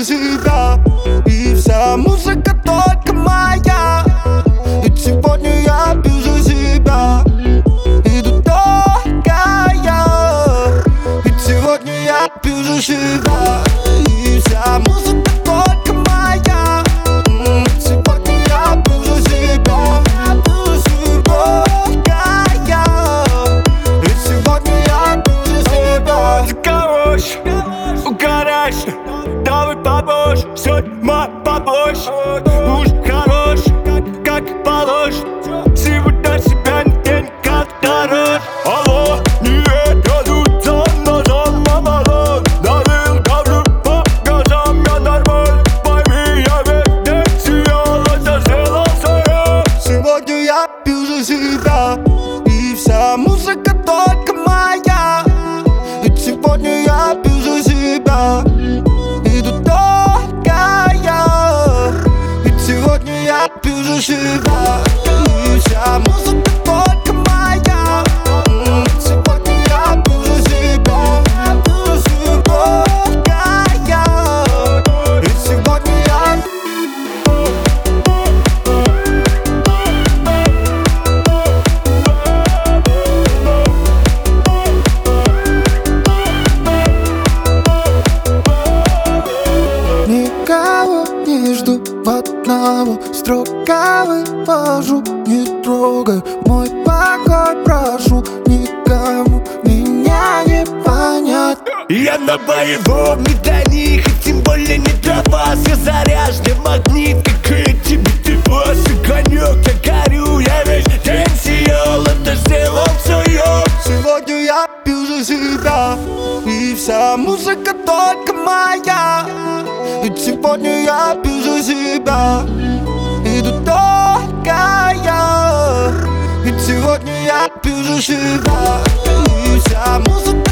за себя. И вся музыка только моя. Ведь сегодня я пью за себя. Иду только я. Ведь сегодня я пью за себя. И вся музыка только моя. Ведь сегодня я пью за себя. Только я. Ведь сегодня я пью за себя. Заколочь, угорашь, давай побольше, сегодня побольше. Уж хорош, как положь. Сегодня себя не день, как дорож. Алло, нет, я тут сам нажал на баллон. Налил говно по газам, я нормаль. Пойми, я весь день сиял, это сделал свое. Сегодня я пью за себя. И вся музыка только моя. Ведь сегодня я пью за себя. Иду только я. Ведь сегодня я пью за себя. И вся музыка только моя. Ведь сегодня я пью за себя. Только я. Ведь сегодня я. Никого не жду, одного строго вывожу. Не трогай мой покой, прошу. Никому меня не понять. Я на боевом, не для них, и тем более не для вас. Я заряженный магнит, как и тебе ты босс. И конек, я горю, я весь день сиял, это сделал все я. Сегодня я пью за себя. И вся музыка только моя. Ведь сегодня я пью за себя. Иду только я. Ведь сегодня я пью за себя. И вся музыка